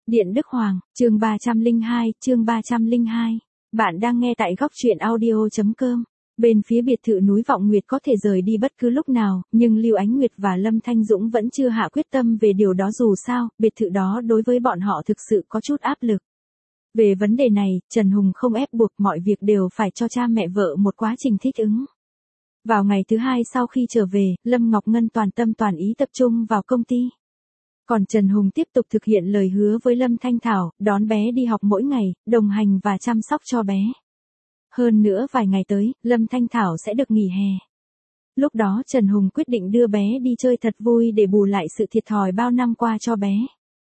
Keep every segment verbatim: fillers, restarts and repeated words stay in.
Điện Đức Hoàng, chương ba trăm lẻ hai, chương ba trăm lẻ hai. Bạn đang nghe tại góc truyện audio chấm com. Bên phía biệt thự núi Vọng Nguyệt có thể rời đi bất cứ lúc nào, nhưng Lưu Ánh Nguyệt và Lâm Thanh Dũng vẫn chưa hạ quyết tâm về điều đó dù sao, biệt thự đó đối với bọn họ thực sự có chút áp lực. Về vấn đề này, Trần Hùng không ép buộc, mọi việc đều phải cho cha mẹ vợ một quá trình thích ứng. Vào ngày thứ hai sau khi trở về, Lâm Ngọc Ngân toàn tâm toàn ý tập trung vào công ty. Còn Trần Hùng tiếp tục thực hiện lời hứa với Lâm Thanh Thảo, đón bé đi học mỗi ngày, đồng hành và chăm sóc cho bé. Hơn nữa vài ngày tới, Lâm Thanh Thảo sẽ được nghỉ hè. Lúc đó Trần Hùng quyết định đưa bé đi chơi thật vui để bù lại sự thiệt thòi bao năm qua cho bé.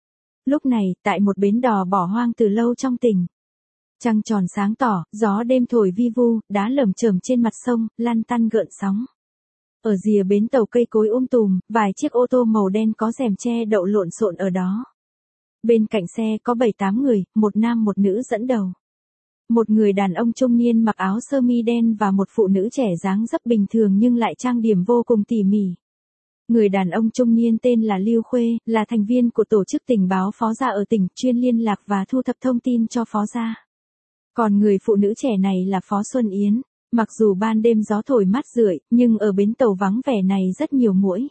Lúc này, tại một bến đò bỏ hoang từ lâu trong tỉnh. Trăng tròn sáng tỏ, gió đêm thổi vi vu, đá lởm chởm trên mặt sông, lăn tăn gợn sóng. Ở rìa bến tàu cây cối um tùm, vài chiếc ô tô màu đen có rèm che đậu lộn xộn ở đó. Bên cạnh xe có bảy tám người, một nam một nữ dẫn đầu. Một người đàn ông trung niên mặc áo sơ mi đen và một phụ nữ trẻ dáng dấp bình thường nhưng lại trang điểm vô cùng tỉ mỉ. Người đàn ông trung niên tên là Lưu Khuê, là thành viên của tổ chức tình báo Phó Gia ở tỉnh, chuyên liên lạc và thu thập thông tin cho Phó Gia. Còn người phụ nữ trẻ này là Phó Xuân Yến. Mặc dù ban đêm gió thổi mát rượi, nhưng ở bến tàu vắng vẻ này rất nhiều muỗi.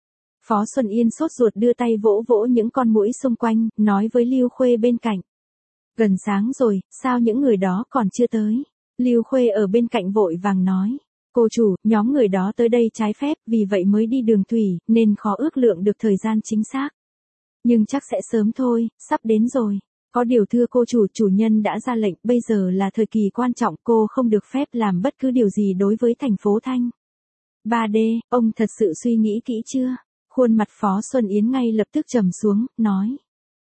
Phó Xuân Yên sốt ruột đưa tay vỗ vỗ những con muỗi xung quanh, nói với Lưu Khuê bên cạnh. Gần sáng rồi, sao những người đó còn chưa tới? Lưu Khuê ở bên cạnh vội vàng nói. Cô chủ, nhóm người đó tới đây trái phép, vì vậy mới đi đường thủy, nên khó ước lượng được thời gian chính xác. Nhưng chắc sẽ sớm thôi, sắp đến rồi. Có điều thưa cô chủ, chủ nhân đã ra lệnh, bây giờ là thời kỳ quan trọng, cô không được phép làm bất cứ điều gì đối với thành phố Thanh. ba D, ông thật sự suy nghĩ kỹ chưa? Khuôn mặt Phó Xuân Yến ngay lập tức trầm xuống, nói.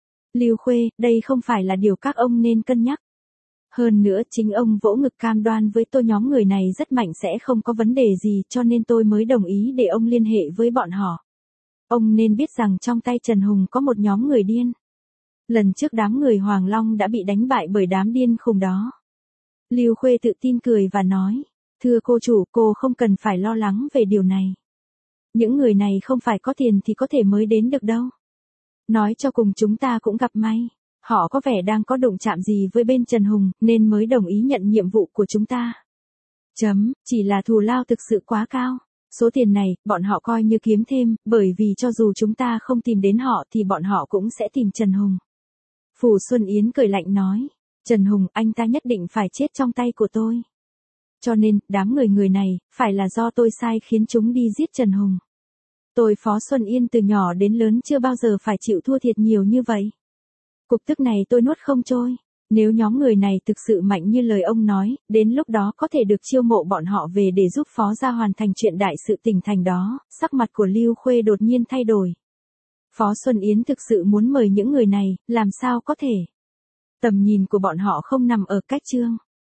Lưu Khuê, đây không phải là điều các ông nên cân nhắc. Hơn nữa chính ông vỗ ngực cam đoan với tôi nhóm người này rất mạnh sẽ không có vấn đề gì cho nên tôi mới đồng ý để ông liên hệ với bọn họ. Ông nên biết rằng trong tay Trần Hùng có một nhóm người điên. Lần trước đám người Hoàng Long đã bị đánh bại bởi đám điên khùng đó. Lưu Khuê tự tin cười và nói, thưa cô chủ, cô không cần phải lo lắng về điều này. Những người này không phải có tiền thì có thể mới đến được đâu. Nói cho cùng chúng ta cũng gặp may. Họ có vẻ đang có đụng chạm gì với bên Trần Hùng, nên mới đồng ý nhận nhiệm vụ của chúng ta. Chấm, chỉ là thù lao thực sự quá cao. Số tiền này, bọn họ coi như kiếm thêm, bởi vì cho dù chúng ta không tìm đến họ thì bọn họ cũng sẽ tìm Trần Hùng. Phù Xuân Yến cười lạnh nói, Trần Hùng, anh ta nhất định phải chết trong tay của tôi. Cho nên, đám người người này, phải là do tôi sai khiến chúng đi giết Trần Hùng. Tôi Phó Xuân Yên từ nhỏ đến lớn chưa bao giờ phải chịu thua thiệt nhiều như vậy. Cục tức này tôi nuốt không trôi. Nếu nhóm người này thực sự mạnh như lời ông nói, đến lúc đó có thể được chiêu mộ bọn họ về để giúp Phó Gia hoàn thành chuyện đại sự tỉnh thành đó. Sắc mặt của Lưu Khuê đột nhiên thay đổi. Phó Xuân Yến thực sự muốn mời những người này, làm sao có thể. Tầm nhìn của bọn họ không nằm ở cách chương.